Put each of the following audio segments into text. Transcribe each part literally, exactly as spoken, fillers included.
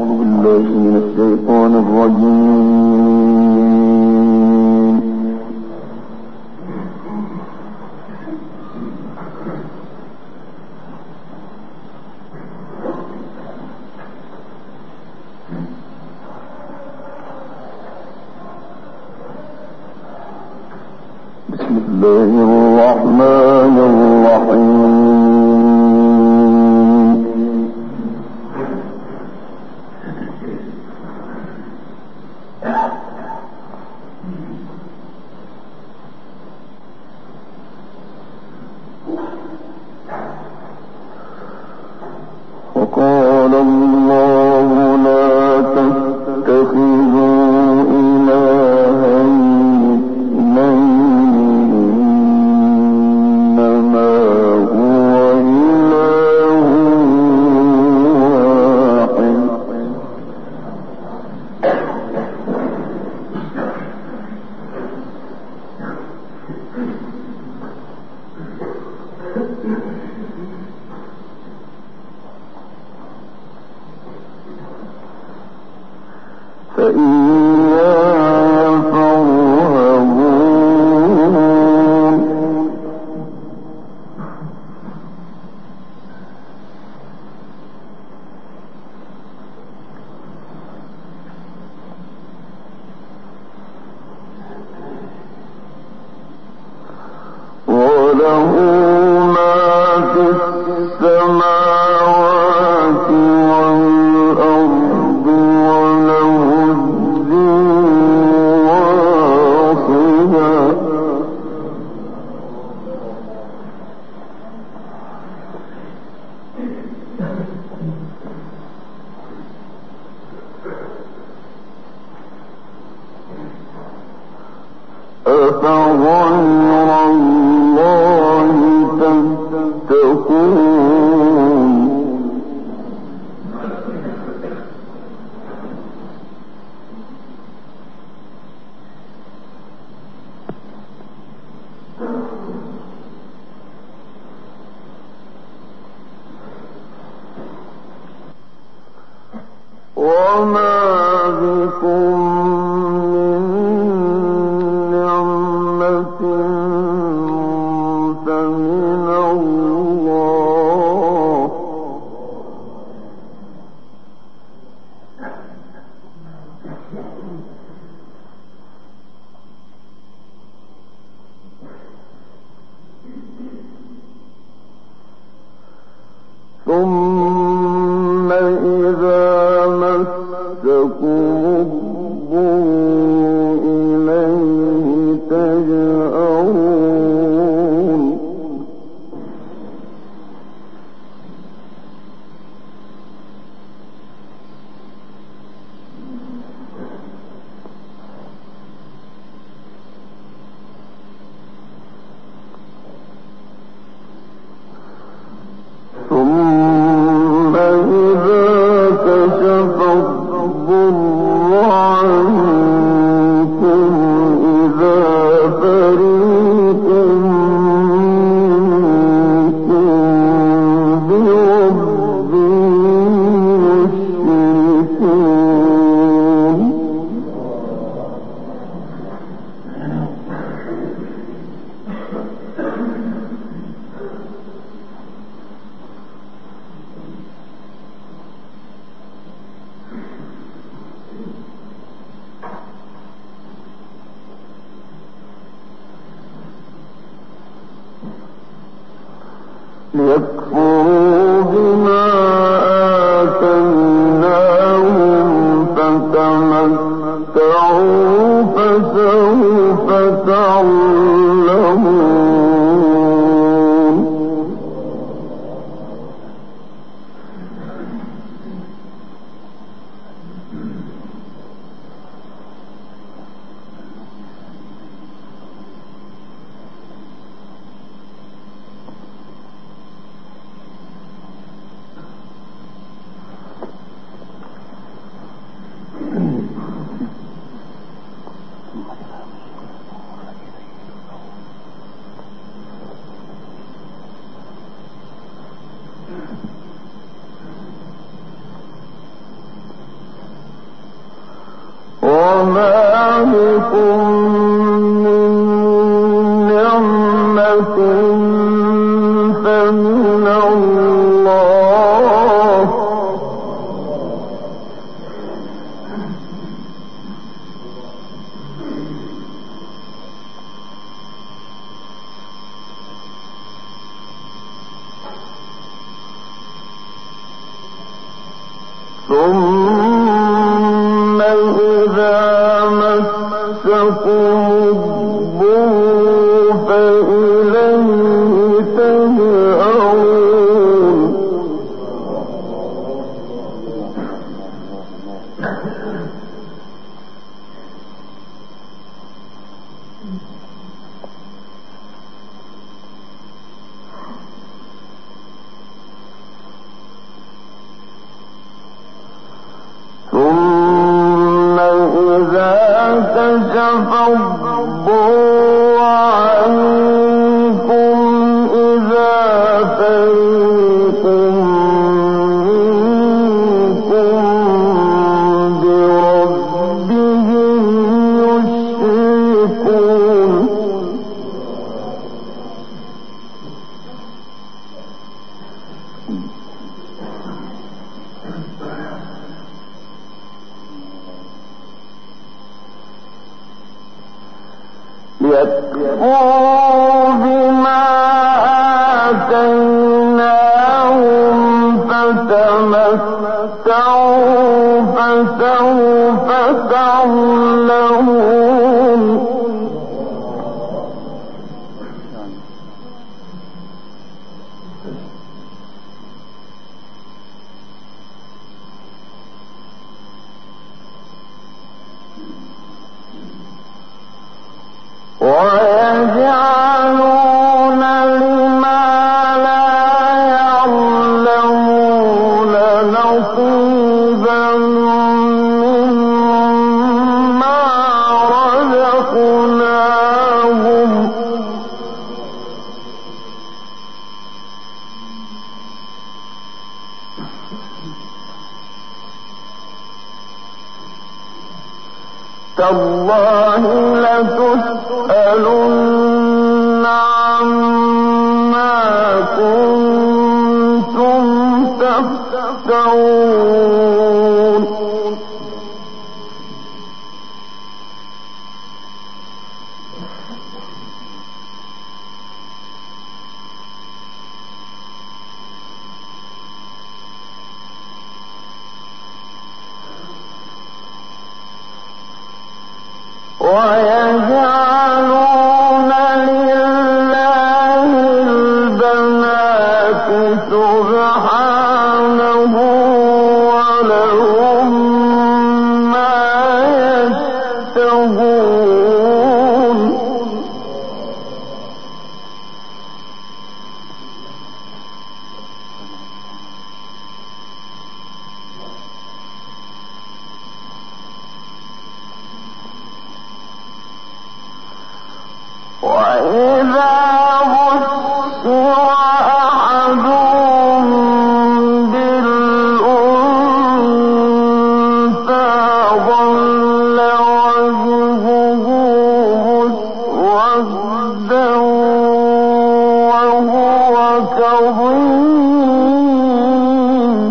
بالله من الشيطان الرجيم. بسم الله الرحمن الرحيم. وقال الله لا تتخذوا إلهين اثنين إنما هو إله واحد. فإياي فارهبون. وله ما في السماوات والأرض وله أفغير الله تتقون. وما بكم من نعمة فمن الله. ثم إذا مسكم الضر إليه تجأرون. ثم إذا كشف الضر عنكم إذا فريق منكم بربهم يشركون. ليكفروا بما آتيناهم فتمتعوا فسوف تعلمون. وما بكم من نعمة فمن الله ثم إذا مسكم الضر فإليه تجأرون ثم إذا كشف الضر عنكم إذا فريق منكم بربهم يشركون ليكفروا بما آتيناهم فتمتعوا فسوف تعلمون ويجعلون لما لا يعلمون نصيبا مما رزقناهم تالله لتسألن عما كنتم تفترون ويجعلون لله البنات سبحانه ولهم ما يشتهون وإذا بشر أحدهم بالأنثى ظل وجهه مسودا وهو كظيم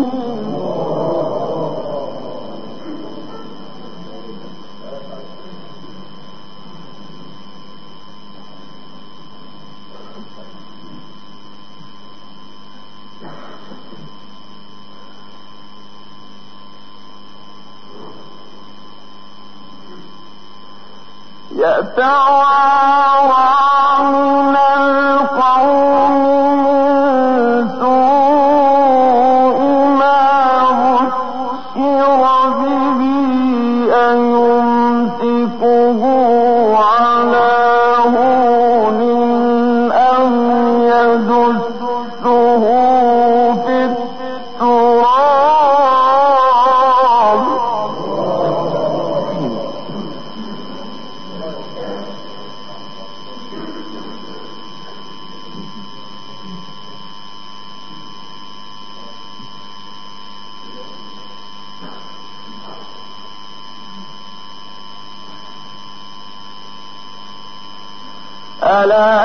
يتوارى من القوم من سوء ما بشر به أيمسكه على هون أم يدسه في التراب ألا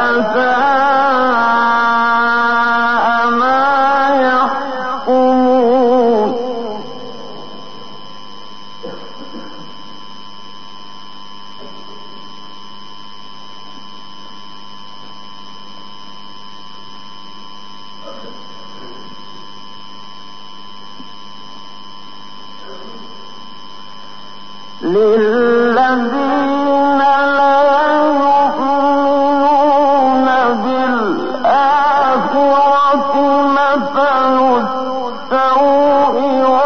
ساء ما يحكمون للذين لا يؤمنون بالآخرة مثل السوء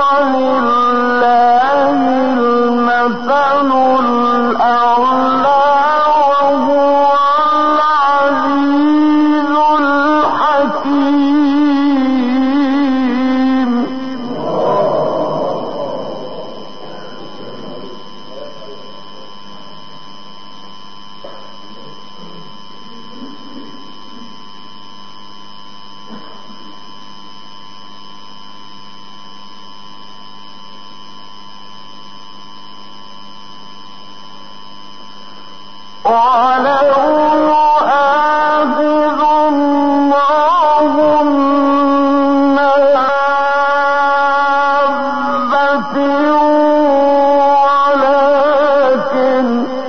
ولله المثل الأعلى وهو العزيز الحكيم. ولو يؤاخذ الله الناس ولكن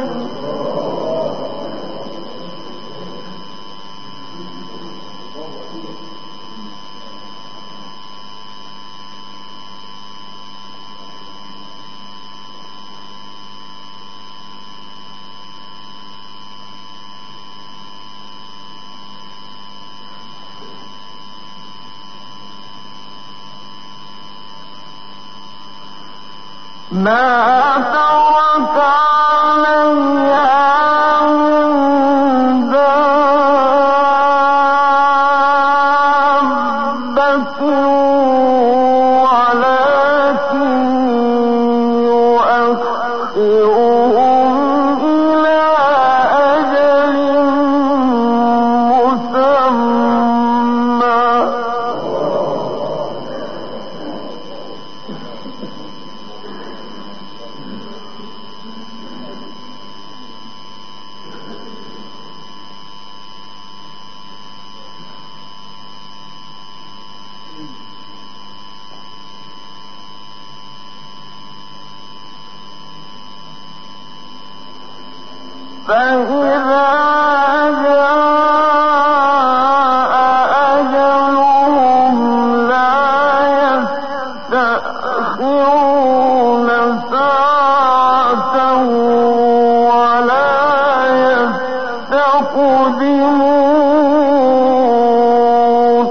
ما ترك عليها من دابة ولكن يؤخرهم إلى أجل مسمى. فإذا جاء أجلهم لا يستأخرون ساعة ولا يستقدمون.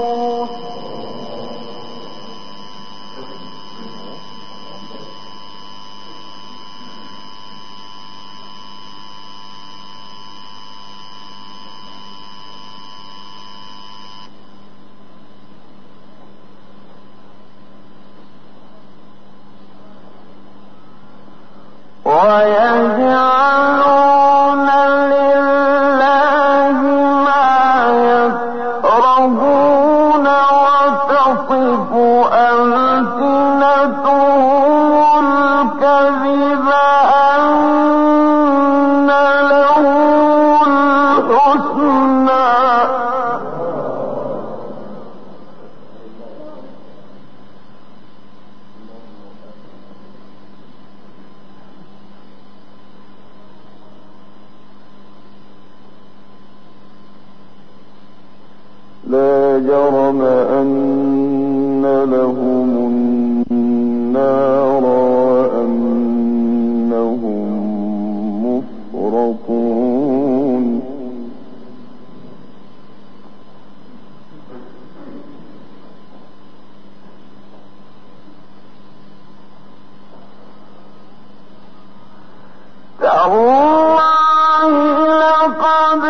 ويجعلون لله ما يكرهون وتصف ألسنتهم الكذب أن لهم الحسنى. لا جرم أن لهم النار وأنهم مفرطون. تالله لقد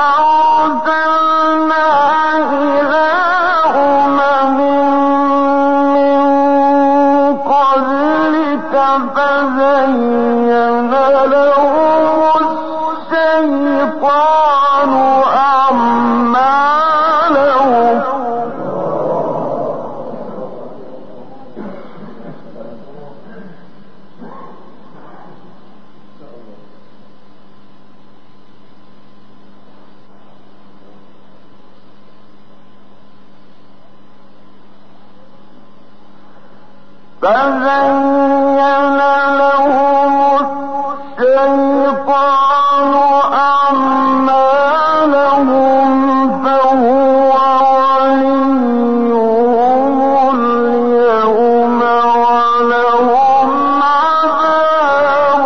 أرسلنا إلى أمم من قبلك فزين لهم الشيطان أعمالهم فزين لهم الشيطان أعمالهم فهو وليهم اليوم ولهم عذاب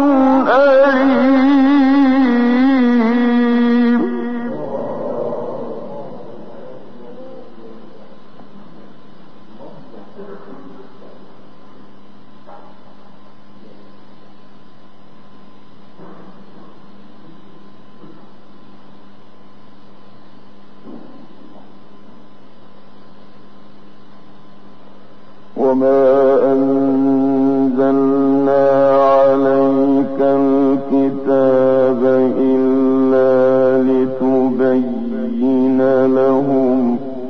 أليم. وما أنزلنا عليك الكتاب إلا لتبين لهم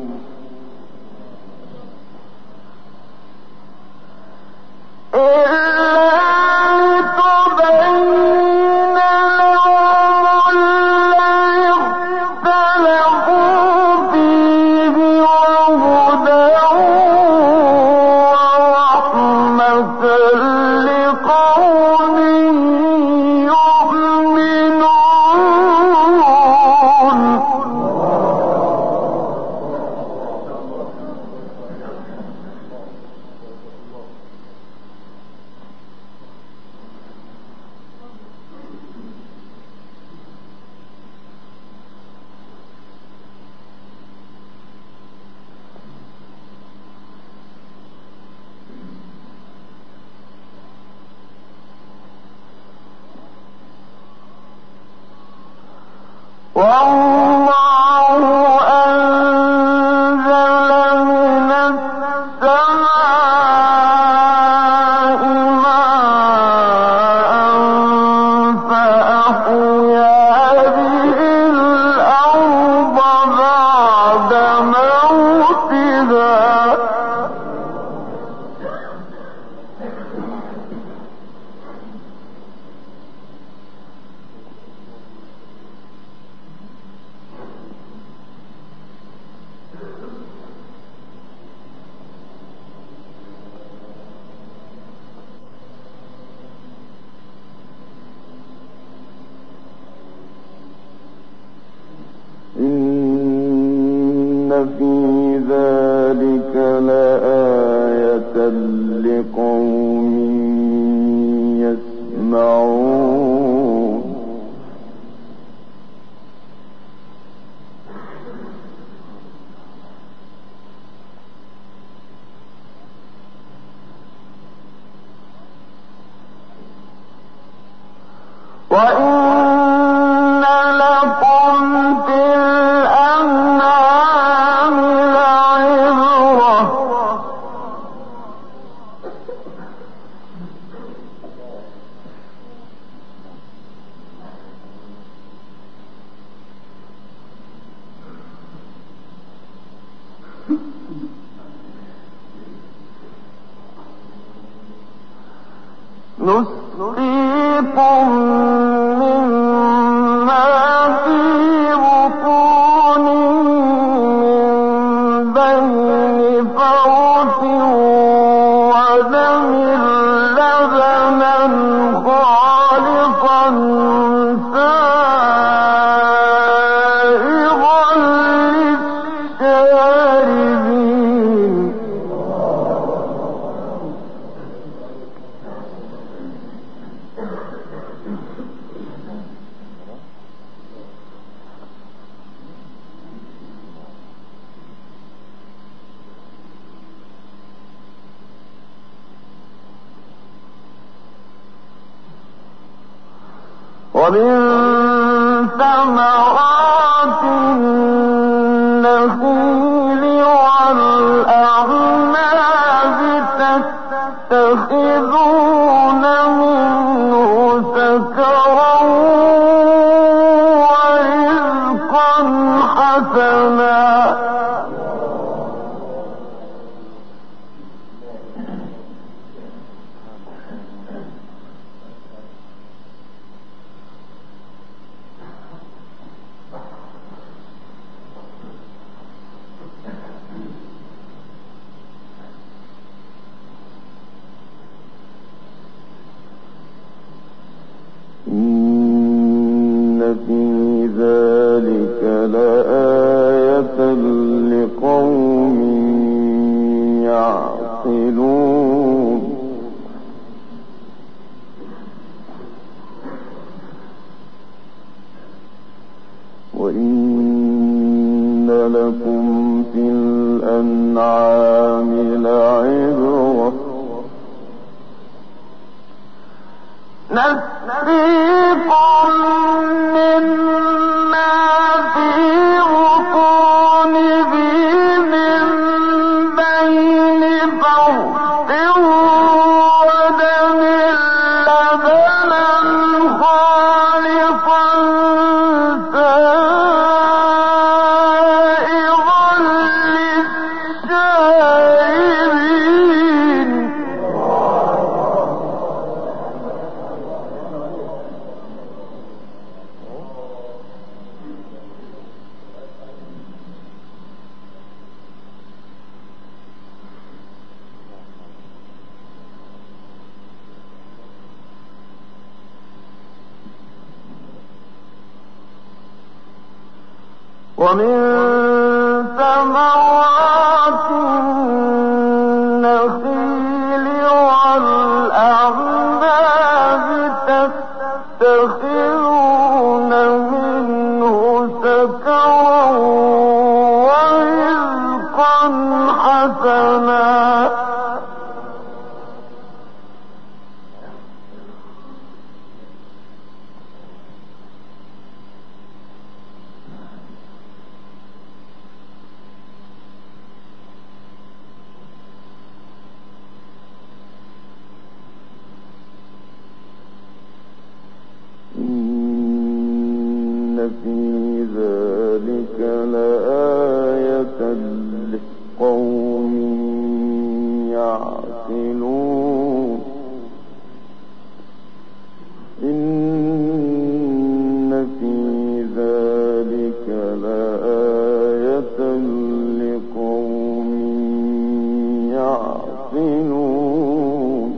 والله أنزل من السماء ماء فأحيا به الأرض بعد موتها إن في ذلك لآية لقوم يسمعون وإن لكم في الأنعام لعبرة نسقيكم مما في بطونه من بين فرث ودم لبنا خالصا سائغا للشاربين. ومن ثمرات النخيل والأعناب تتخذون منه سكرا ورزقا حسنا. إن في ذلك لآية لقوم يعقلون وإن لكم في الأنعام لعبرة نسقيكم مما في بطونه من بين فرث ودم لبنا خالصا سائغا للشاربين ومن ثمرات النخيل والأعناب تتخذون منه سكرا ورزقا حسنا إن في ذلك لآية لقوم يعقلون إن في ذلك لآية لقوم يعقلون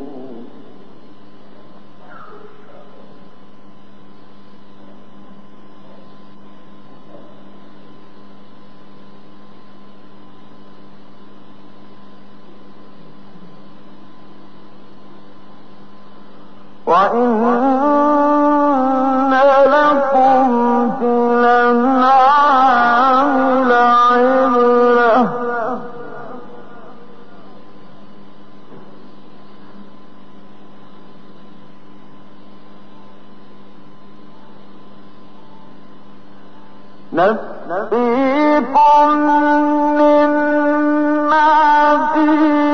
وإن لكم في الأنعام لعبرة نسقيكم مما في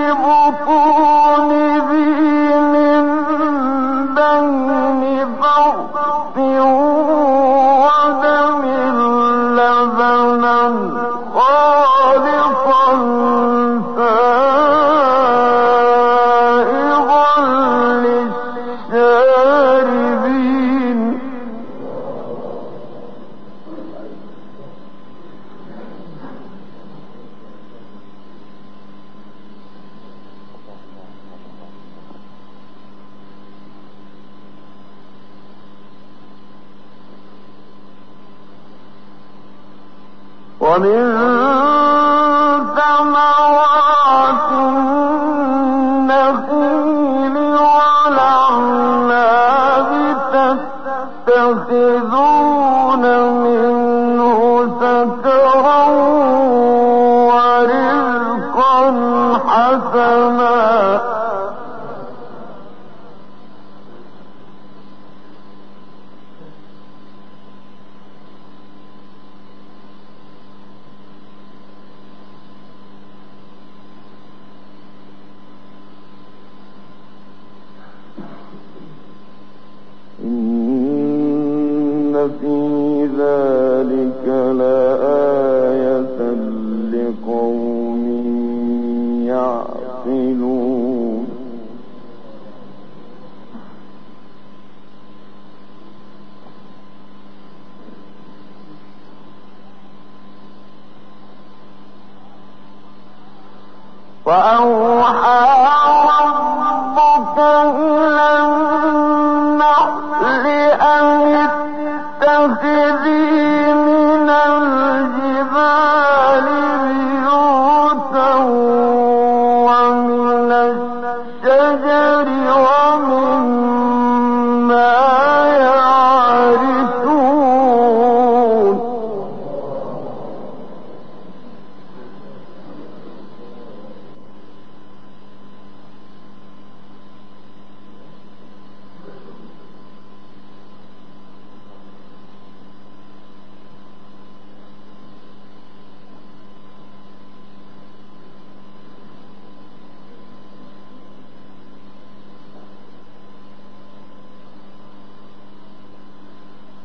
بطونه من بين فرث ودم لبنا خالصا سائغا للشاربين ومن ثمرات النخيل والأعناب تتخذون منه سكرا ورزقا حسنا إن في ذلك لآية لقوم يعقلون وأوحى ربك إلى النحل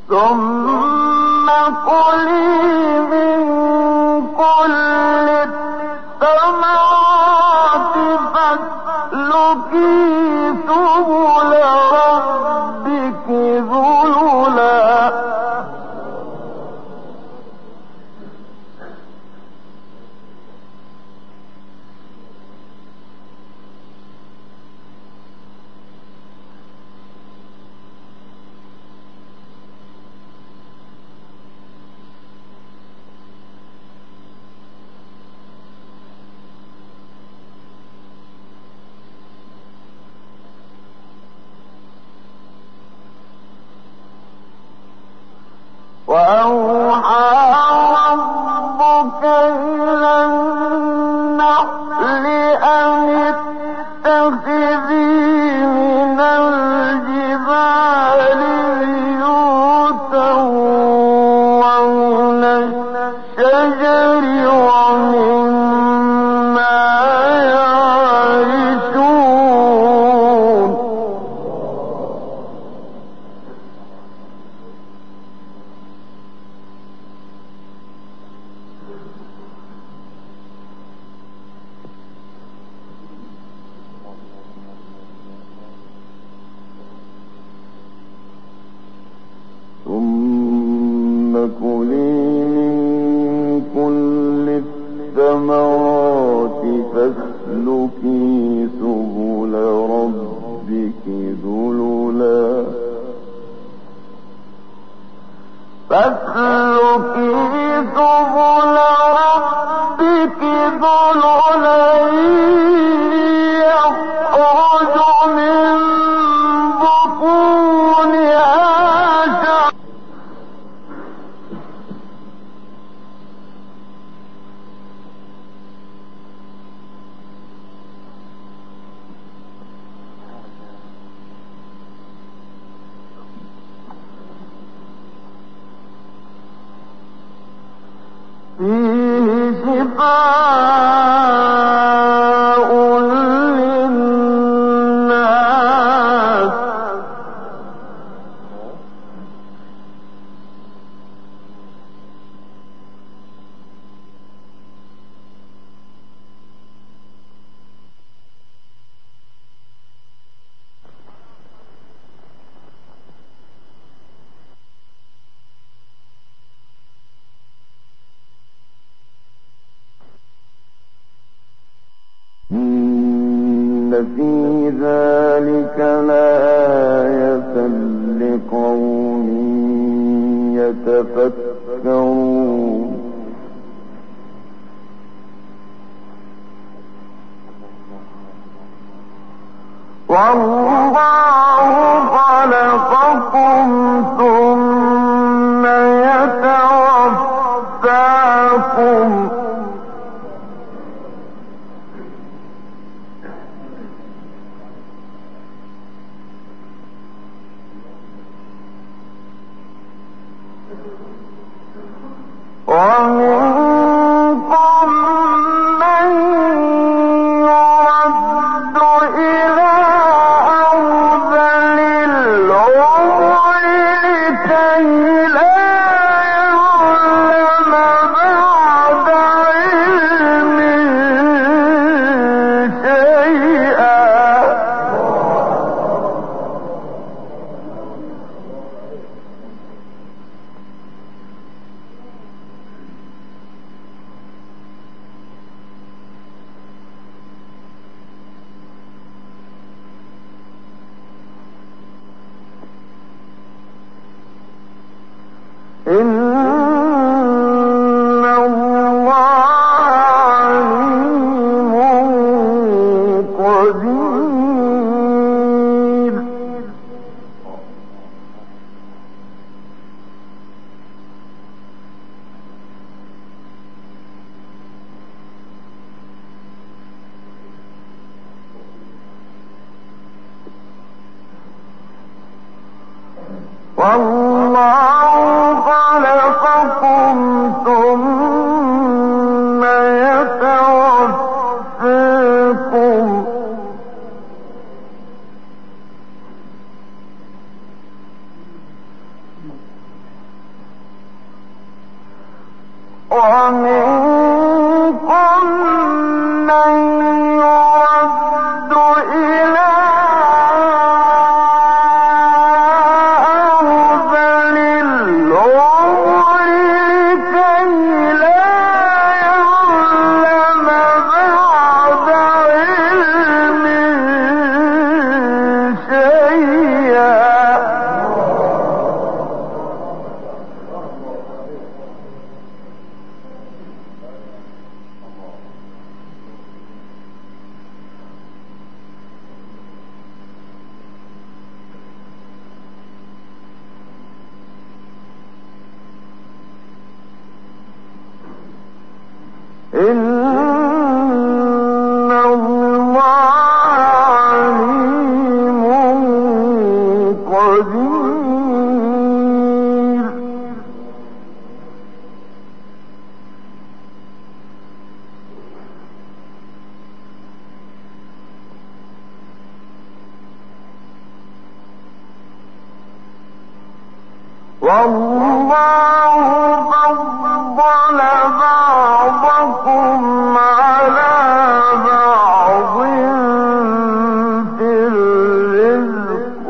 ثم كلي من كل الثمرات فاسلكي سبل ربك ذللا وأوحى ربك إلى النحل أن اتخذي من الجبال بيوتا ومن الشجر ومما يعرشون ثم كلي من كل الثمرات فاسلكي سبل ربك ذللا فاسلكي سبل ربك ذللا يخرج من بطونها فيه شفاء للناس إن في ذلك لآية لقوم يتفكرون والله خلقكم ثم يتوفاكم ومنكم من يرد إلى أرذل العمر لكي لا يعلم بعد علم شيئا إن الله عليم قدير والله خلقكم ثم يتوفاكم والله فضل بعضكم على بعض في الرزق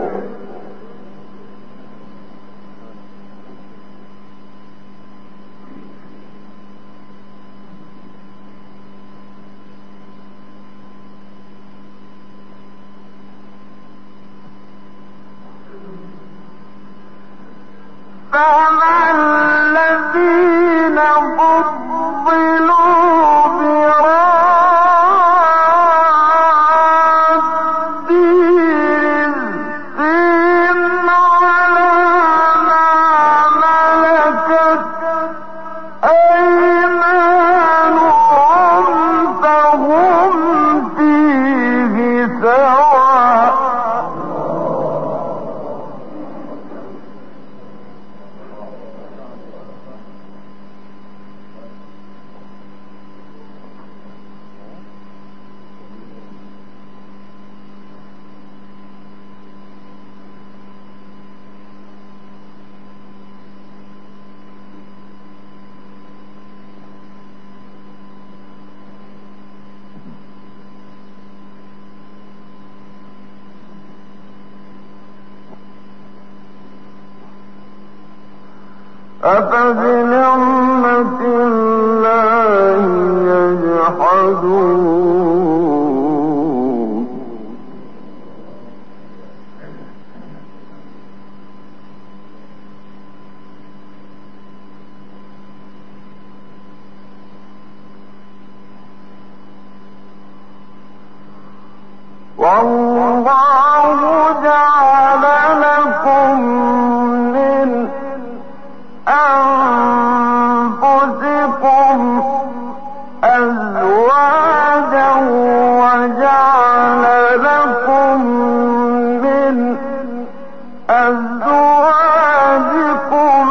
فما الذين فضلوا براد رزقهم على ما ملكت أيمانهم فهم فيه سواء أفبنعمة الله يجحدون والله جعل لكم من أنفسكم أزواجا وجعل لكم من أزواجكم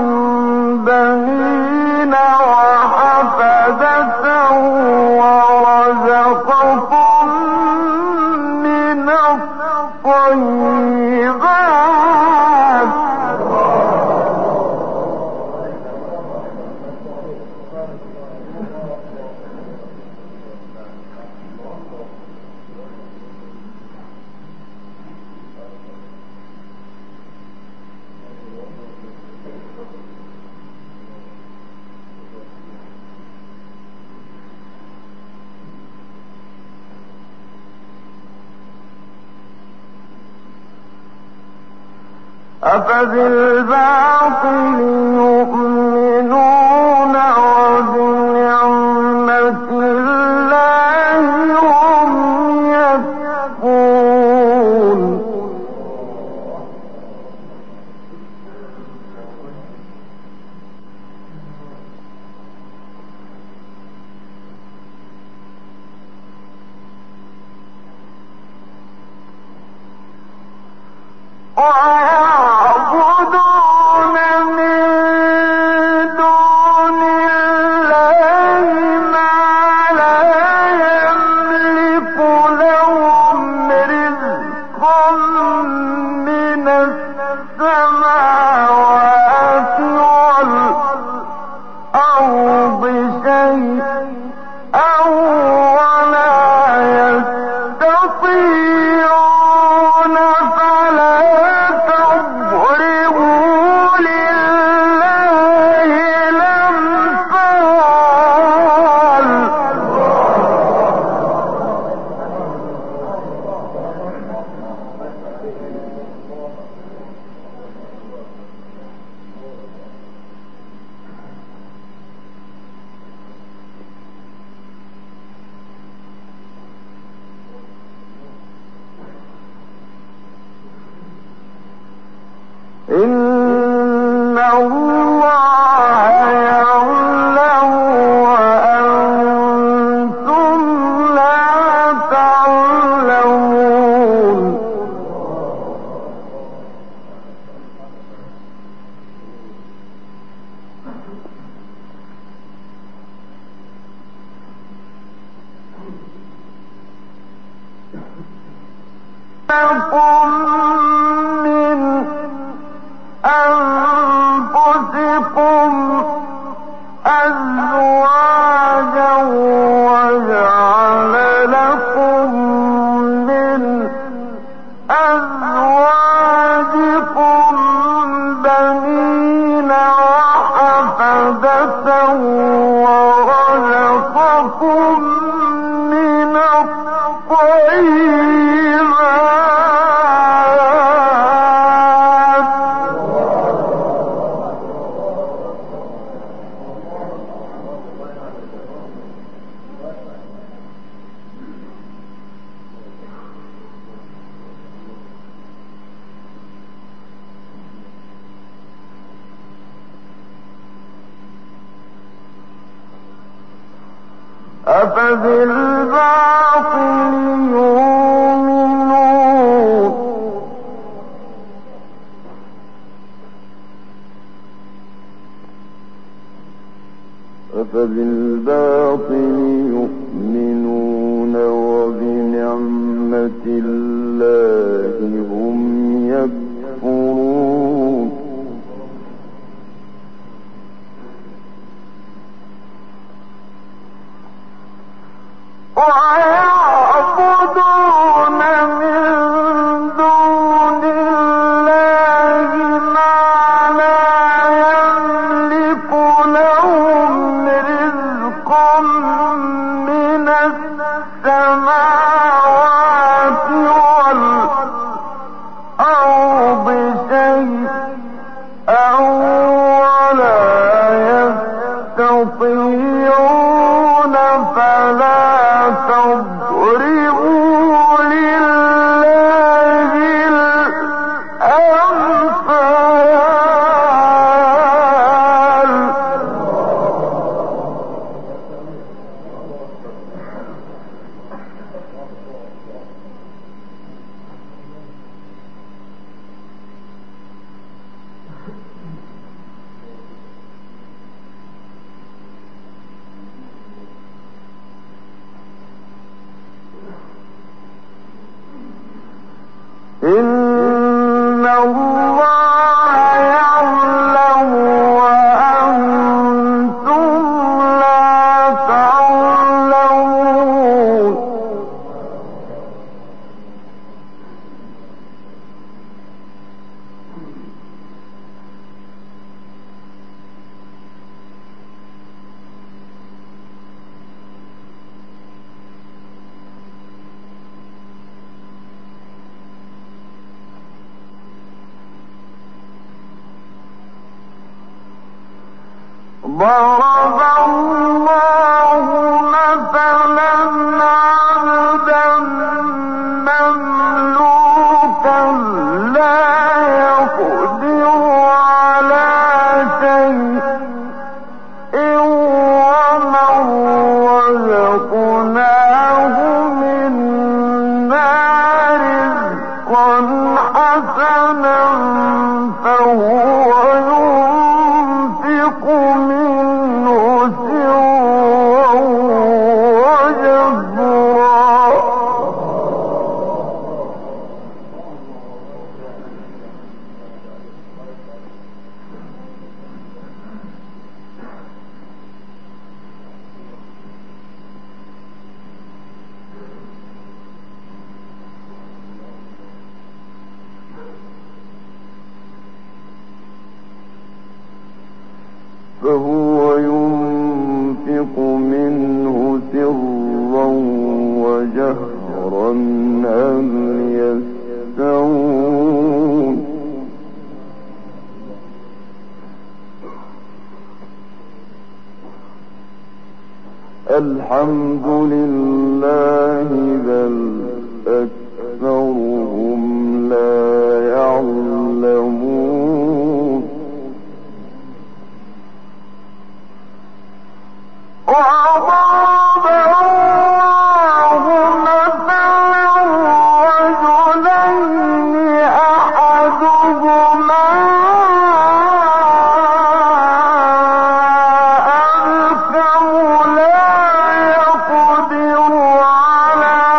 بنين وحفدة ورزقكم من الطيبات أفبالباطل يؤمنون وبنعمة الله هم يكفرون ويعبدون من دون الله ما لا يملك لهم رزقا من السماوات والأرض شيئا ولا يستطيعون فلا تضربوا لله الأمثال إن الله يعلم وأنتم لا تعلمون لكم من أنفسكم أزواجكم بنين وحفدة ورزقكم من الطيبات. أفبالباطل يؤمنون أفبالباطل يؤمنون وبنعمة الله هم يكفرون. ويعبدون من دون الله ما لا يملك لهم رزقا من السماوات والأرض شيئا ولا يستطيعون فلا تضربوا لله الأمثال. إن الله يعلم وأنتم لا تعلمون. ضرب الله مثلا عبدا مملوكا لا يقدر على شيء ومن رزقناه منا رزقا حسنا فهو ينفق منه سرا وجهرا. فهو ينفق منه سرا وجهرا هل يستوون. الحمد لله بل أكثرهم لا يعلمون. وضرب الله مثلا رجلين أحدهما أبكم لا يقدر على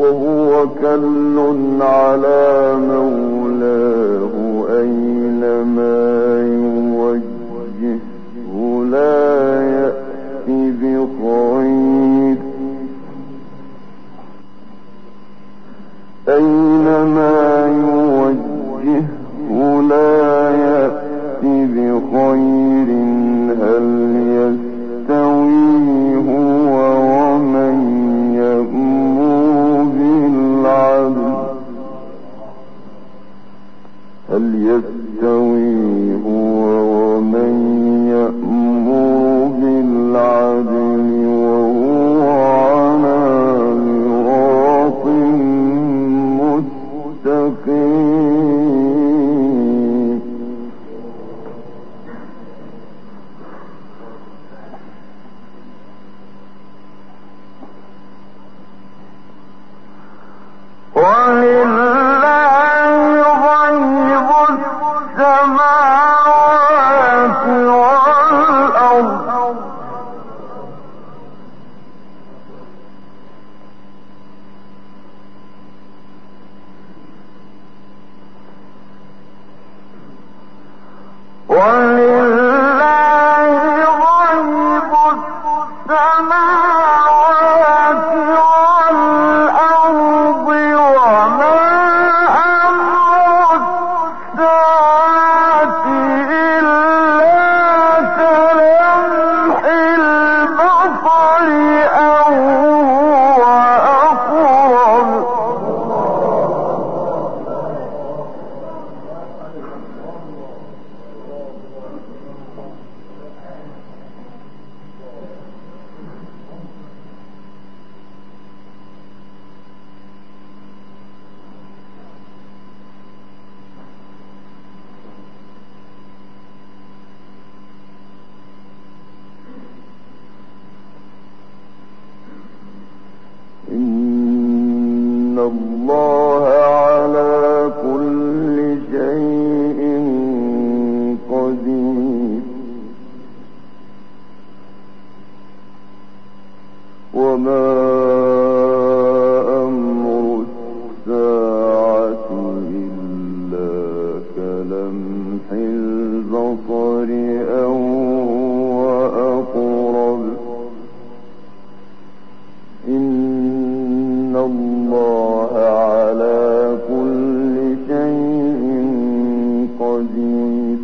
وهو كل على مولاه أينما يوجهه لا يأتي بخير أينما يوجهه لا يأتي بخير هل يستوي هو ومن يأمر بالعدل هل يستوي هو ومن يأمر بالعدل وهو على صراط مستقيم. إن الله على كل شيء قدير وما أمر الساعة إلا كلمح البصر أو أقرب إن الله على كل شيء قدير.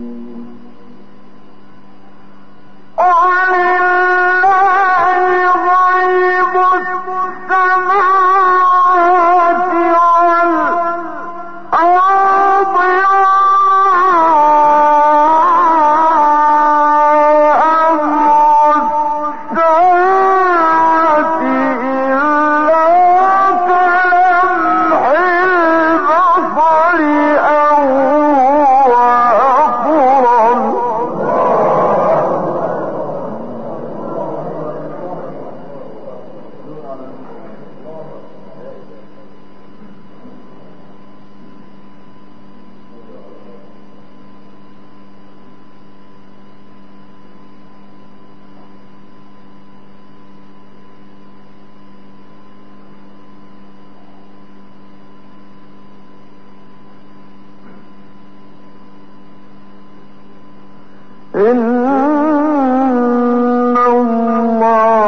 إن الله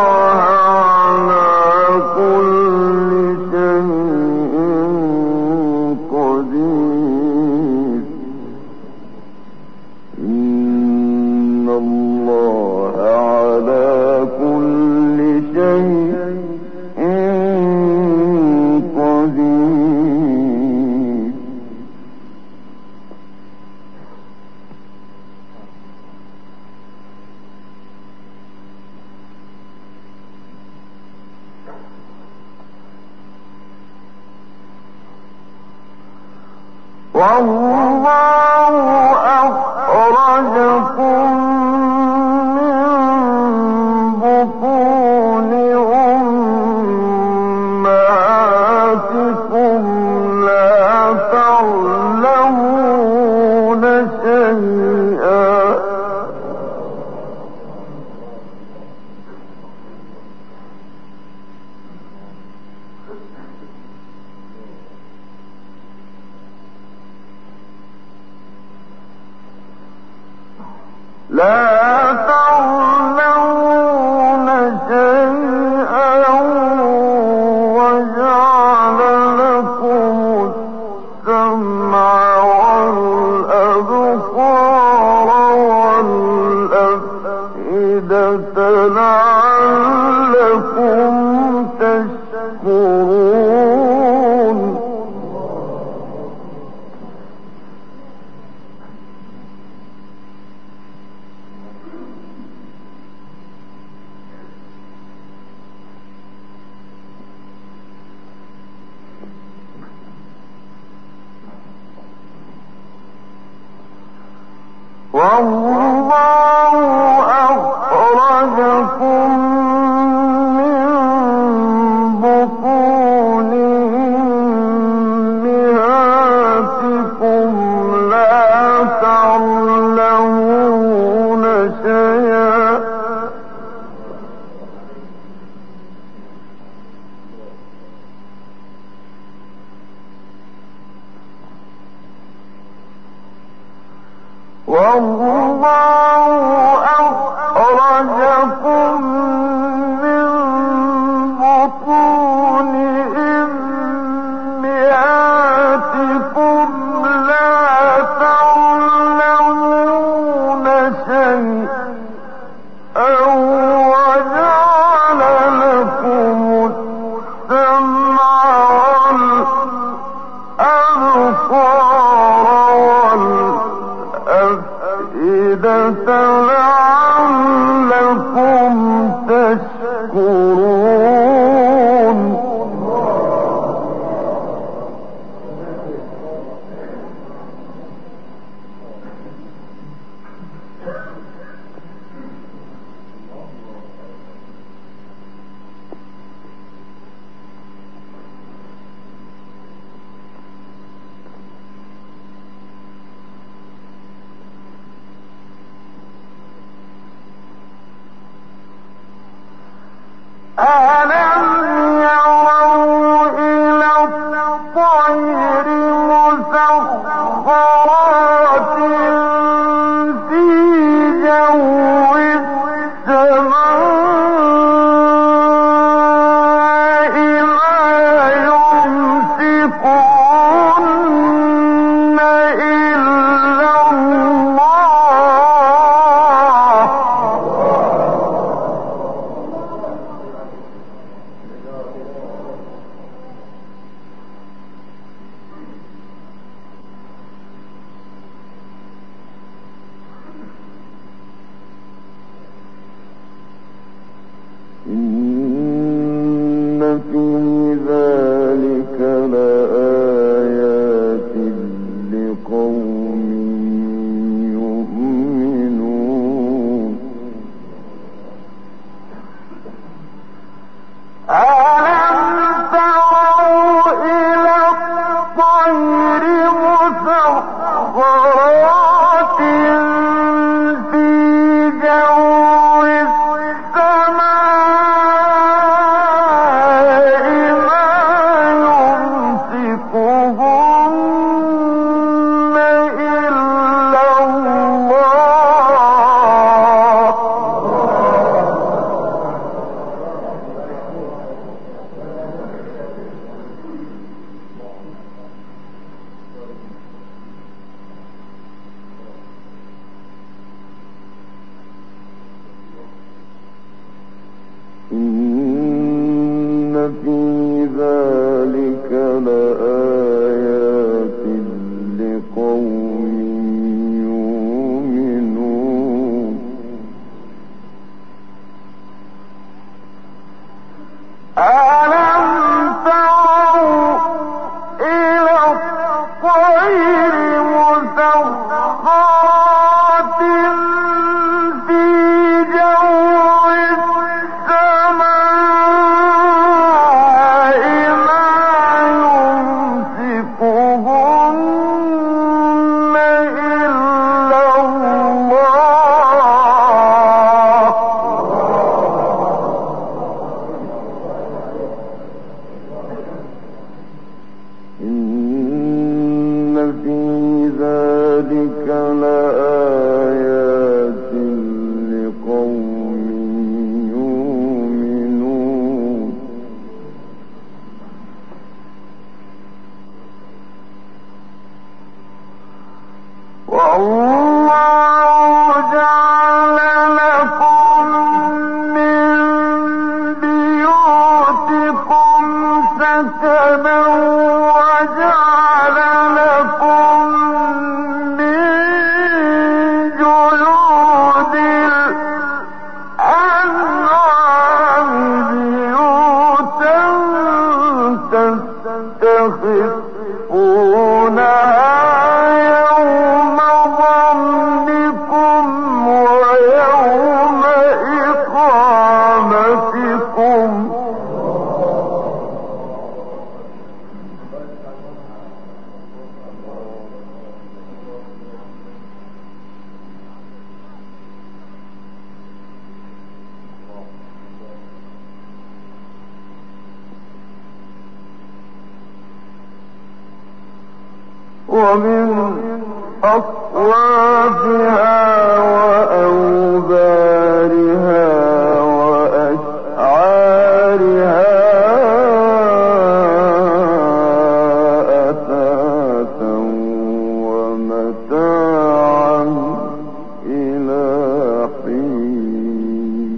على كل شيء قدير. إن الله على كل شيء قدير. والله أخرجكم من بطون أمهاتكم لا تعلمون شيئا في ذلك لآيات ومن أصوافها وأوبارها وأشعارها أثاثا ومتاعا إلى حين.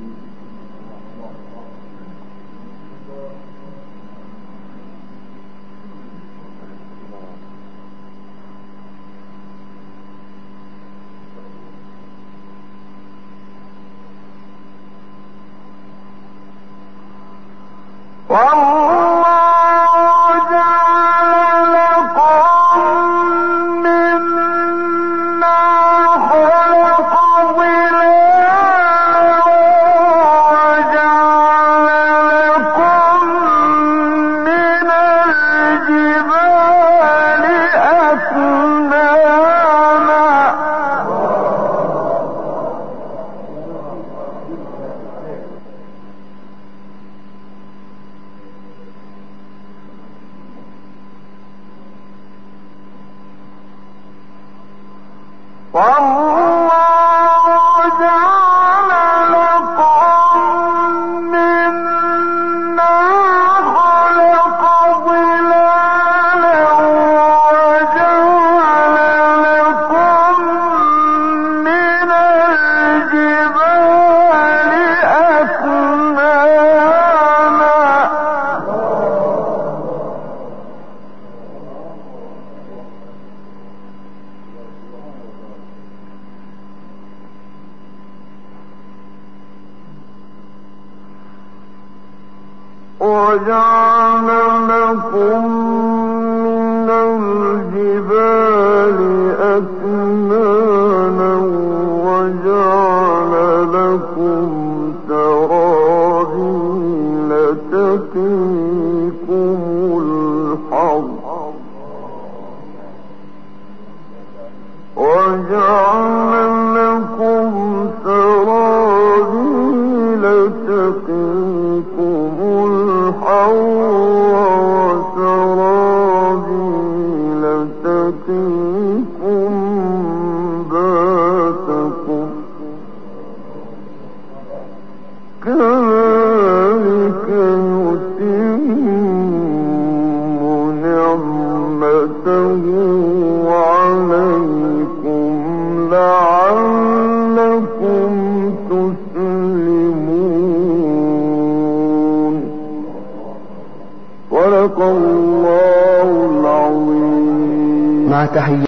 وجعل لكم من الجبال أكنانا وجعل لكم سرابيل تقيكم الحر وجعل لكم سرابيل تقيكم وسرابيل تقيكم باسكم كذلك يتم نعمته عليكم لعلكم تسلمون. صدق الله العظيم. مع تحية